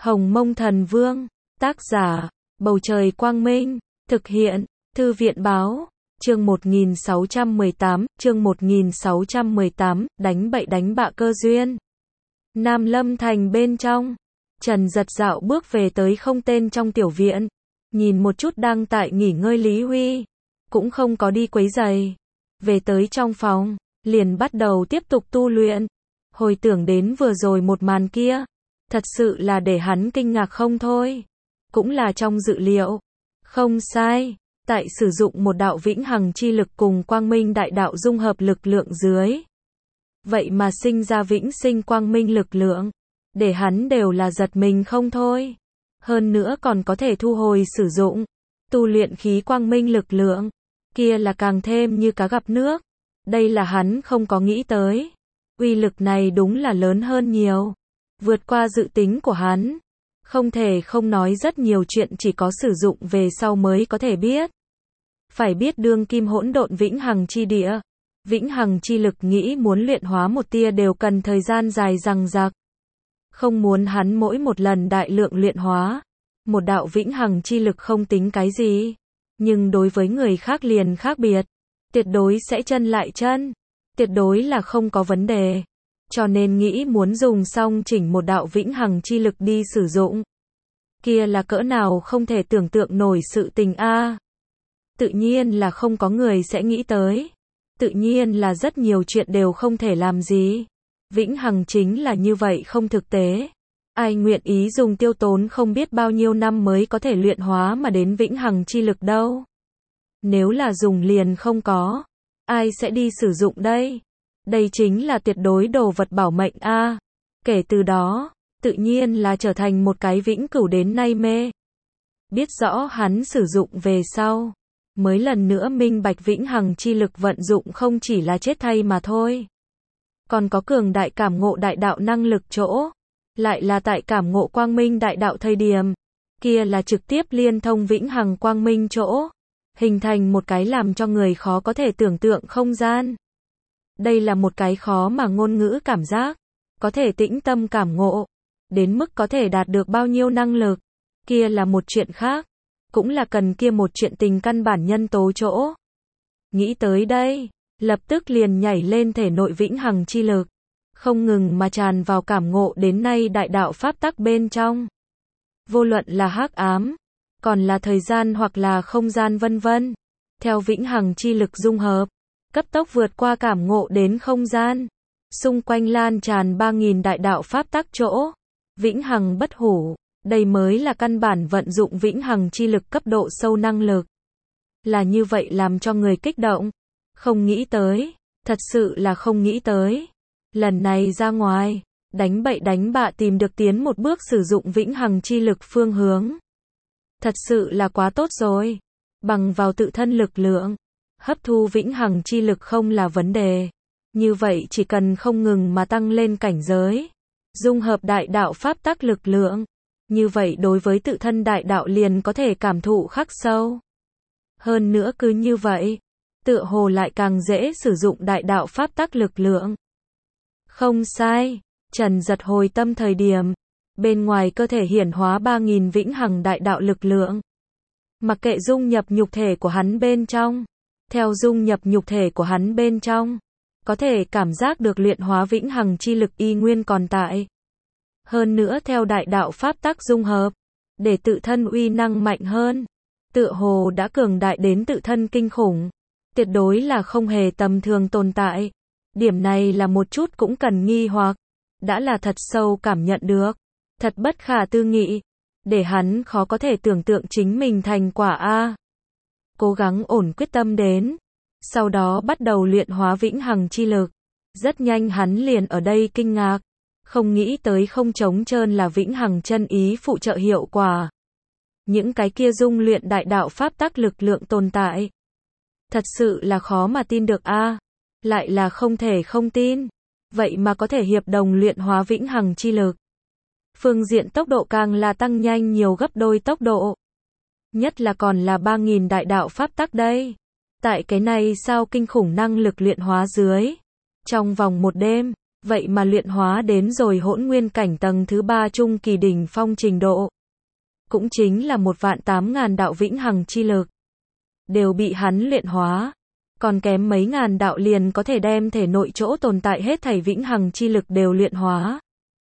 Hồng Mông Thần Vương, tác giả, Bầu Trời Quang Minh, thực hiện, Thư viện Báo, chương 1618, đánh bậy đánh bạ cơ duyên. Nam Lâm Thành bên trong, Trần Giật dạo bước về tới không tên trong tiểu viện, nhìn một chút đang tại nghỉ ngơi Lý Huy, cũng không có đi quấy giày. Về tới trong phòng, liền bắt đầu tiếp tục tu luyện. Hồi tưởng đến vừa rồi một màn kia, thật sự là để hắn kinh ngạc không thôi. Cũng là trong dự liệu. Không sai, tại sử dụng một đạo vĩnh hằng chi lực cùng quang minh đại đạo dung hợp lực lượng dưới. Vậy mà sinh ra vĩnh sinh quang minh lực lượng, để hắn đều là giật mình không thôi. Hơn nữa còn có thể thu hồi sử dụng, tu luyện khí quang minh lực lượng, kia là càng thêm như cá gặp nước. Đây là hắn không có nghĩ tới. Uy lực này đúng là lớn hơn nhiều, vượt qua dự tính của hắn. Không thể không nói rất nhiều chuyện chỉ có sử dụng về sau mới có thể biết. Phải biết đương kim hỗn độn vĩnh hằng chi địa, vĩnh hằng chi lực nghĩ muốn luyện hóa một tia đều cần thời gian dài dằng dặc. Không muốn hắn mỗi một lần đại lượng luyện hóa, một đạo vĩnh hằng chi lực không tính cái gì, nhưng đối với người khác liền khác biệt, tuyệt đối sẽ chân lại chân, tuyệt đối là không có vấn đề. Cho nên nghĩ muốn dùng xong chỉnh một đạo vĩnh hằng chi lực đi sử dụng, kia là cỡ nào không thể tưởng tượng nổi sự tình a. Tự nhiên là không có người sẽ nghĩ tới. Tự nhiên là rất nhiều chuyện đều không thể làm gì. Vĩnh hằng chính là như vậy không thực tế. Ai nguyện ý dùng tiêu tốn không biết bao nhiêu năm mới có thể luyện hóa mà đến vĩnh hằng chi lực đâu. Nếu là dùng liền không có, ai sẽ đi sử dụng đây? Đây chính là tuyệt đối đồ vật bảo mệnh a. Kể từ đó, tự nhiên là trở thành một cái vĩnh cửu đến nay mê. Biết rõ hắn sử dụng về sau, mới lần nữa minh bạch vĩnh hằng chi lực vận dụng không chỉ là chết thay mà thôi. Còn có cường đại cảm ngộ đại đạo năng lực chỗ. Lại là tại cảm ngộ quang minh đại đạo thời điểm. Kia là trực tiếp liên thông vĩnh hằng quang minh chỗ. Hình thành một cái làm cho người khó có thể tưởng tượng không gian. Đây là một cái khó mà ngôn ngữ cảm giác. Có thể tĩnh tâm cảm ngộ. Đến mức có thể đạt được bao nhiêu năng lực. Kia là một chuyện khác. Cũng là cần kia một chuyện tình căn bản nhân tố chỗ. Nghĩ tới đây, lập tức liền nhảy lên thể nội vĩnh hằng chi lực. Không ngừng mà tràn vào cảm ngộ đến nay đại đạo pháp tắc bên trong. Vô luận là hắc ám, còn là thời gian hoặc là không gian vân vân. Theo vĩnh hằng chi lực dung hợp, cấp tốc vượt qua cảm ngộ đến không gian. Xung quanh lan tràn 3000 đại đạo pháp tắc chỗ. Vĩnh hằng bất hủ, đây mới là căn bản vận dụng vĩnh hằng chi lực cấp độ sâu năng lực. Là như vậy làm cho người kích động. Không nghĩ tới, thật sự là không nghĩ tới. Lần này ra ngoài, đánh bậy đánh bạ tìm được tiến một bước sử dụng vĩnh hằng chi lực phương hướng. Thật sự là quá tốt rồi. Bằng vào tự thân lực lượng, hấp thu vĩnh hằng chi lực không là vấn đề. Như vậy chỉ cần không ngừng mà tăng lên cảnh giới, dung hợp đại đạo pháp tắc lực lượng, như vậy đối với tự thân đại đạo liền có thể cảm thụ khắc sâu. Hơn nữa cứ như vậy, tựa hồ lại càng dễ sử dụng đại đạo pháp tắc lực lượng. Không sai, Trần Giật hồi tâm thời điểm, bên ngoài cơ thể hiển hóa 3000 vĩnh hằng đại đạo lực lượng. Mặc kệ dung nhập nhục thể của hắn bên trong, theo dung nhập nhục thể của hắn bên trong, có thể cảm giác được luyện hóa vĩnh hằng chi lực y nguyên còn tại. Hơn nữa theo đại đạo pháp tắc dung hợp, để tự thân uy năng mạnh hơn, tựa hồ đã cường đại đến tự thân kinh khủng, tuyệt đối là không hề tầm thường tồn tại. Điểm này là một chút cũng cần nghi hoặc, đã là thật sâu cảm nhận được, thật bất khả tư nghị, để hắn khó có thể tưởng tượng chính mình thành quả a. Cố gắng ổn quyết tâm đến, sau đó bắt đầu luyện hóa vĩnh hằng chi lực. Rất nhanh hắn liền ở đây kinh ngạc, không nghĩ tới không trống trơn là vĩnh hằng chân ý phụ trợ hiệu quả. Những cái kia dung luyện đại đạo pháp tắc lực lượng tồn tại. Thật sự là khó mà tin được a. Lại là không thể không tin. Vậy mà có thể hiệp đồng luyện hóa vĩnh hằng chi lực. Phương diện tốc độ càng là tăng nhanh nhiều gấp đôi tốc độ. Nhất là còn là 3000 đại đạo pháp tắc đây. Tại cái này sao kinh khủng năng lực luyện hóa dưới. Trong vòng một đêm, vậy mà luyện hóa đến rồi hỗn nguyên cảnh tầng thứ 3 trung kỳ đỉnh phong trình độ. Cũng chính là 1.800.000 đạo vĩnh hằng chi lực. Đều bị hắn luyện hóa. Còn kém mấy ngàn đạo liền có thể đem thể nội chỗ tồn tại hết thảy vĩnh hằng chi lực đều luyện hóa.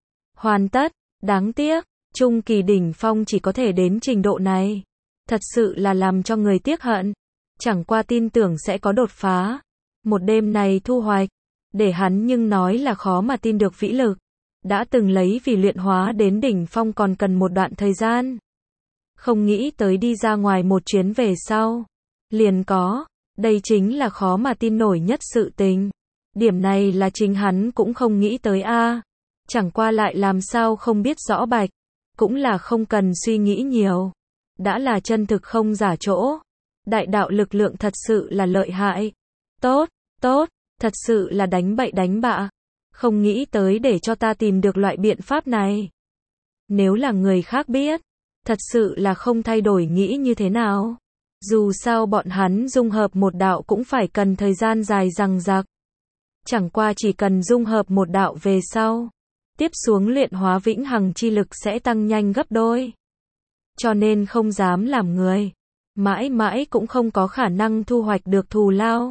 Hoàn tất, đáng tiếc, trung kỳ đỉnh phong chỉ có thể đến trình độ này. Thật sự là làm cho người tiếc hận. Chẳng qua tin tưởng sẽ có đột phá. Một đêm này thu hoạch, để hắn nhưng nói là khó mà tin được vĩ lực. Đã từng lấy vì luyện hóa đến đỉnh phong còn cần một đoạn thời gian. Không nghĩ tới đi ra ngoài một chuyến về sau. Liền có, đây chính là khó mà tin nổi nhất sự tình. Điểm này là chính hắn cũng không nghĩ tới a. Chẳng qua lại làm sao không biết rõ bạch. Cũng là không cần suy nghĩ nhiều. Đã là chân thực không giả chỗ. Đại đạo lực lượng thật sự là lợi hại. Tốt, tốt, thật sự là đánh bậy đánh bạ. Không nghĩ tới để cho ta tìm được loại biện pháp này. Nếu là người khác biết, thật sự là không thay đổi nghĩ như thế nào. Dù sao bọn hắn dung hợp một đạo cũng phải cần thời gian dài dằng dặc. Chẳng qua chỉ cần dung hợp một đạo về sau, tiếp xuống luyện hóa vĩnh hằng chi lực sẽ tăng nhanh gấp đôi. Cho nên không dám làm người. Mãi mãi cũng không có khả năng thu hoạch được thù lao.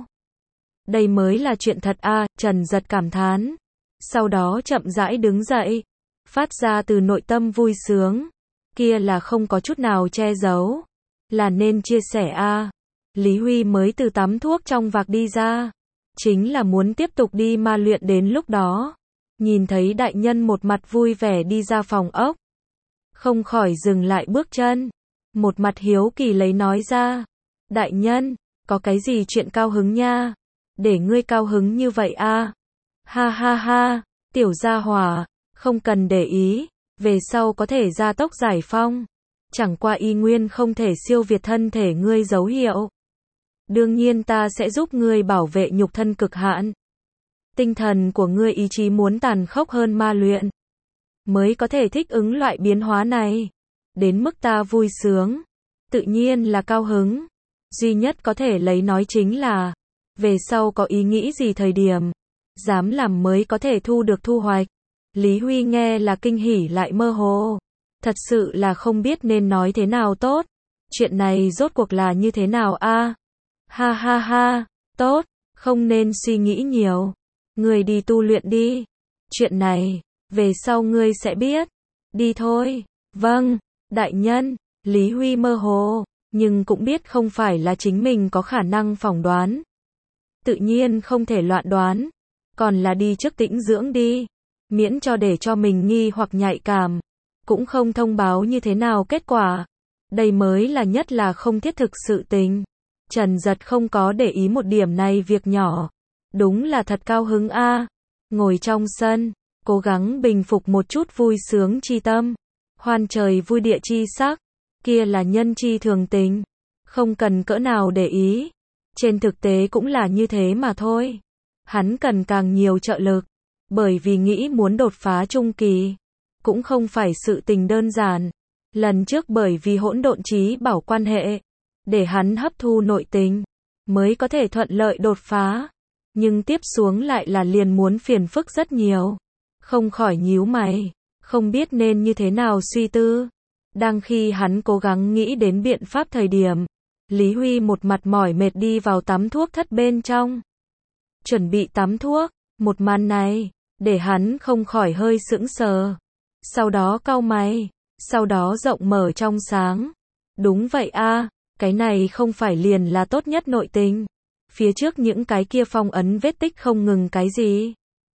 Đây mới là chuyện thật a, Trần Giật cảm thán. Sau đó chậm rãi đứng dậy, phát ra từ nội tâm vui sướng. Kia là không có chút nào che giấu. Là nên chia sẻ a. Lý Huy mới từ tắm thuốc trong vạc đi ra. Chính là muốn tiếp tục đi ma luyện đến lúc đó. Nhìn thấy đại nhân một mặt vui vẻ đi ra phòng ốc. Không khỏi dừng lại bước chân. Một mặt hiếu kỳ lấy nói ra. Đại nhân, có cái gì chuyện cao hứng nha? Để ngươi cao hứng như vậy a? Ha ha ha, tiểu gia hỏa, không cần để ý. Về sau có thể gia tốc giải phong. Chẳng qua y nguyên không thể siêu việt thân thể ngươi dấu hiệu. Đương nhiên ta sẽ giúp ngươi bảo vệ nhục thân cực hạn. Tinh thần của ngươi ý chí muốn tàn khốc hơn ma luyện. Mới có thể thích ứng loại biến hóa này. Đến mức ta vui sướng. Tự nhiên là cao hứng. Duy nhất có thể lấy nói chính là. Về sau có ý nghĩ gì thời điểm. Dám làm mới có thể thu được thu hoạch. Lý Huy nghe là kinh hỉ lại mơ hồ. Thật sự là không biết nên nói thế nào tốt. Chuyện này rốt cuộc là như thế nào a? Ha ha ha, tốt, không nên suy nghĩ nhiều. Ngươi đi tu luyện đi. Chuyện này, về sau ngươi sẽ biết. Đi thôi. Vâng, đại nhân. Lý Huy mơ hồ, nhưng cũng biết không phải là chính mình có khả năng phỏng đoán. Tự nhiên không thể loạn đoán. Còn là đi trước tĩnh dưỡng đi. Miễn cho để cho mình nghi hoặc nhạy cảm. Cũng không thông báo như thế nào kết quả. Đây mới là nhất là không thiết thực sự tình. Trần Giật không có để ý một điểm này việc nhỏ. Đúng là thật cao hứng a. Ngồi trong sân, cố gắng bình phục một chút vui sướng chi tâm. Hoan trời vui địa chi sắc. Kia là nhân chi thường tình. Không cần cỡ nào để ý. Trên thực tế cũng là như thế mà thôi. Hắn cần càng nhiều trợ lực. Bởi vì nghĩ muốn đột phá trung kỳ. Cũng không phải sự tình đơn giản. Lần trước bởi vì hỗn độn trí bảo quan hệ. Để hắn hấp thu nội tình. Mới có thể thuận lợi đột phá. Nhưng tiếp xuống lại là liền muốn phiền phức rất nhiều. Không khỏi nhíu mày. Không biết nên như thế nào suy tư. Đang khi hắn cố gắng nghĩ đến biện pháp thời điểm. Lý Huy một mặt mỏi mệt đi vào tắm thuốc thất bên trong. Chuẩn bị tắm thuốc. Một màn này, để hắn không khỏi hơi sững sờ. Sau đó cau mày. Sau đó rộng mở trong sáng. Đúng vậy a, cái này không phải liền là tốt nhất nội tình. Phía trước những cái kia phong ấn vết tích không ngừng cái gì.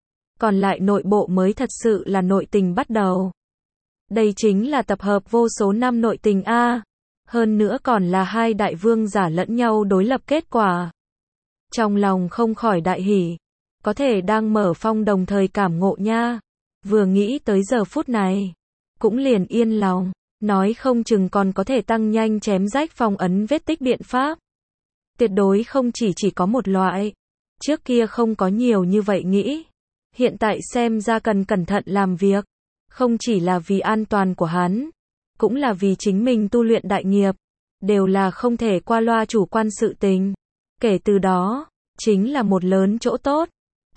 Còn lại nội bộ mới thật sự là nội tình bắt đầu. Đây chính là tập hợp vô số năm nội tình a. Hơn nữa còn là hai đại vương giả lẫn nhau đối lập kết quả. Trong lòng không khỏi đại hỉ. Có thể đang mở phong đồng thời cảm ngộ nha. Vừa nghĩ tới giờ phút này. Cũng liền yên lòng. Nói không chừng còn có thể tăng nhanh chém rách phong ấn vết tích biện pháp. Tuyệt đối không chỉ có một loại. Trước kia không có nhiều như vậy nghĩ. Hiện tại xem ra cần cẩn thận làm việc. Không chỉ là vì an toàn của hắn. Cũng là vì chính mình tu luyện đại nghiệp. Đều là không thể qua loa chủ quan sự tình. Kể từ đó, chính là một lớn chỗ tốt.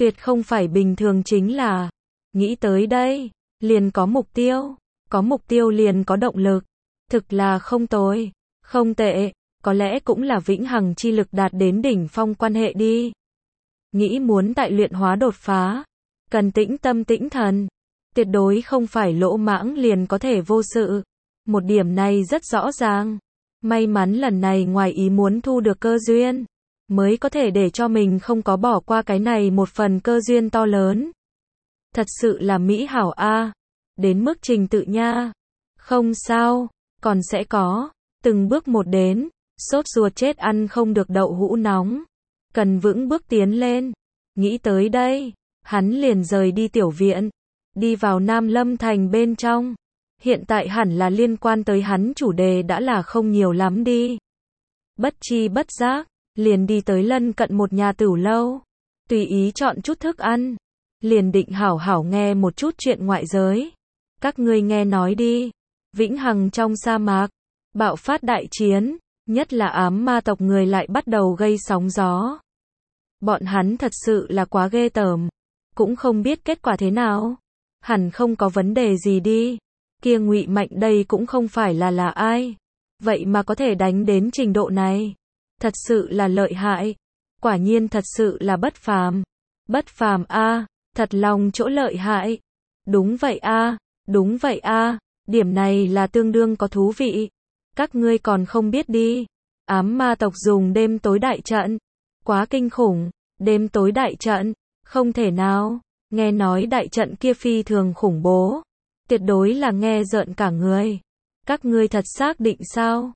Tuyệt không phải bình thường chính là, nghĩ tới đây, liền có mục tiêu liền có động lực, thực là không tồi, không tệ, có lẽ cũng là vĩnh hằng chi lực đạt đến đỉnh phong quan hệ đi. Nghĩ muốn tại luyện hóa đột phá, cần tĩnh tâm tĩnh thần, tuyệt đối không phải lỗ mãng liền có thể vô sự. Một điểm này rất rõ ràng. May mắn lần này ngoài ý muốn thu được cơ duyên, mới có thể để cho mình không có bỏ qua cái này một phần cơ duyên to lớn. Thật sự là mỹ hảo a, đến mức trình tự nha. Không sao, còn sẽ có, từng bước một đến, sốt ruột chết ăn không được đậu hũ nóng. Cần vững bước tiến lên. Nghĩ tới đây, hắn liền rời đi tiểu viện, đi vào Nam Lâm Thành bên trong. Hiện tại hẳn là liên quan tới hắn chủ đề đã là không nhiều lắm đi. Bất chi bất giác, liền đi tới lân cận một nhà tửu lâu. Tùy ý chọn chút thức ăn. Liền định hảo hảo nghe một chút chuyện ngoại giới. Các ngươi nghe nói đi. Vĩnh hằng trong sa mạc, bạo phát đại chiến, nhất là ám ma tộc người lại bắt đầu gây sóng gió. Bọn hắn thật sự là quá ghê tởm. Cũng không biết kết quả thế nào. Hẳn không có vấn đề gì đi. Kia Ngụy Mạnh đây cũng không phải là ai. Vậy mà có thể đánh đến trình độ này. Thật sự là lợi hại. Quả nhiên thật sự là bất phàm. Bất phàm a, thật lòng chỗ lợi hại. Đúng vậy a, đúng vậy a, điểm này là tương đương có thú vị. Các ngươi còn không biết đi. Ám ma tộc dùng đêm tối đại trận. Quá kinh khủng, đêm tối đại trận, không thể nào. Nghe nói đại trận kia phi thường khủng bố. Tuyệt đối là nghe rợn cả người. Các ngươi thật xác định sao?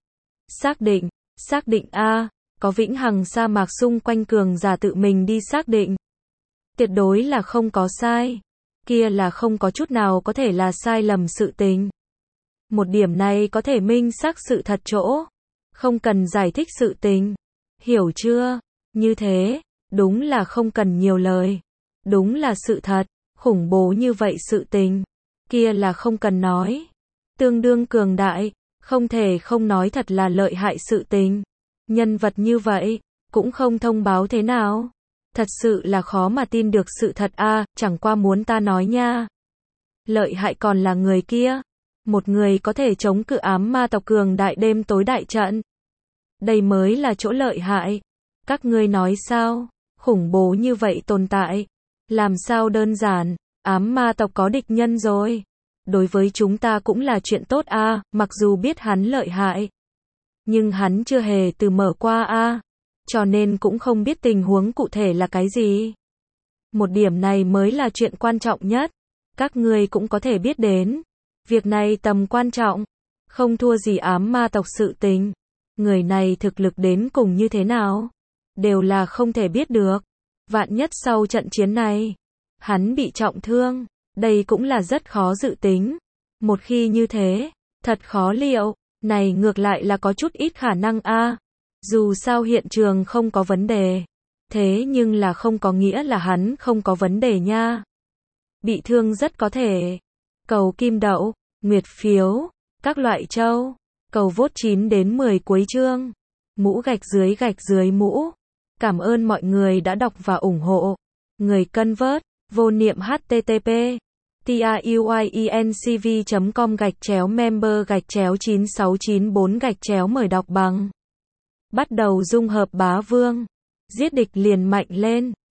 Xác định a, có vĩnh hằng sa mạc xung quanh cường giả tự mình đi xác định. Tuyệt đối là không có sai. Kia là không có chút nào có thể là sai lầm sự tình. Một điểm này có thể minh xác sự thật chỗ. Không cần giải thích sự tình. Hiểu chưa? Như thế, đúng là không cần nhiều lời. Đúng là sự thật, khủng bố như vậy sự tình. Kia là không cần nói. Tương đương cường đại, không thể không nói thật là lợi hại sự tình. Nhân vật như vậy, cũng không thông báo thế nào. Thật sự là khó mà tin được sự thật a, chẳng qua muốn ta nói nha. Lợi hại còn là người kia. Một người có thể chống cự ám ma tộc cường đại đêm tối đại trận. Đây mới là chỗ lợi hại. Các ngươi nói sao? Khủng bố như vậy tồn tại. Làm sao đơn giản, ám ma tộc có địch nhân rồi. Đối với chúng ta cũng là chuyện tốt a, mặc dù biết hắn lợi hại. Nhưng hắn chưa hề từ mở qua a, cho nên cũng không biết tình huống cụ thể là cái gì. Một điểm này mới là chuyện quan trọng nhất. Các ngươi cũng có thể biết đến. Việc này tầm quan trọng. Không thua gì ám ma tộc sự tình. Người này thực lực đến cùng như thế nào? Đều là không thể biết được. Vạn nhất sau trận chiến này, hắn bị trọng thương. Đây cũng là rất khó dự tính. Một khi như thế, thật khó liệu. Này ngược lại là có chút ít khả năng a. Dù sao hiện trường không có vấn đề. Thế nhưng là không có nghĩa là hắn không có vấn đề nha. Bị thương rất có thể. Cầu kim đậu, nguyệt phiếu, các loại châu. Cầu vote 9 đến 10 cuối chương. Mũ gạch dưới mũ. Cảm ơn mọi người đã đọc và ủng hộ. Người cân vớt, vô niệm http tiuyencv.com/member/9694 mời đọc bằng. Bắt đầu dung hợp bá vương. Giết địch liền mạnh lên.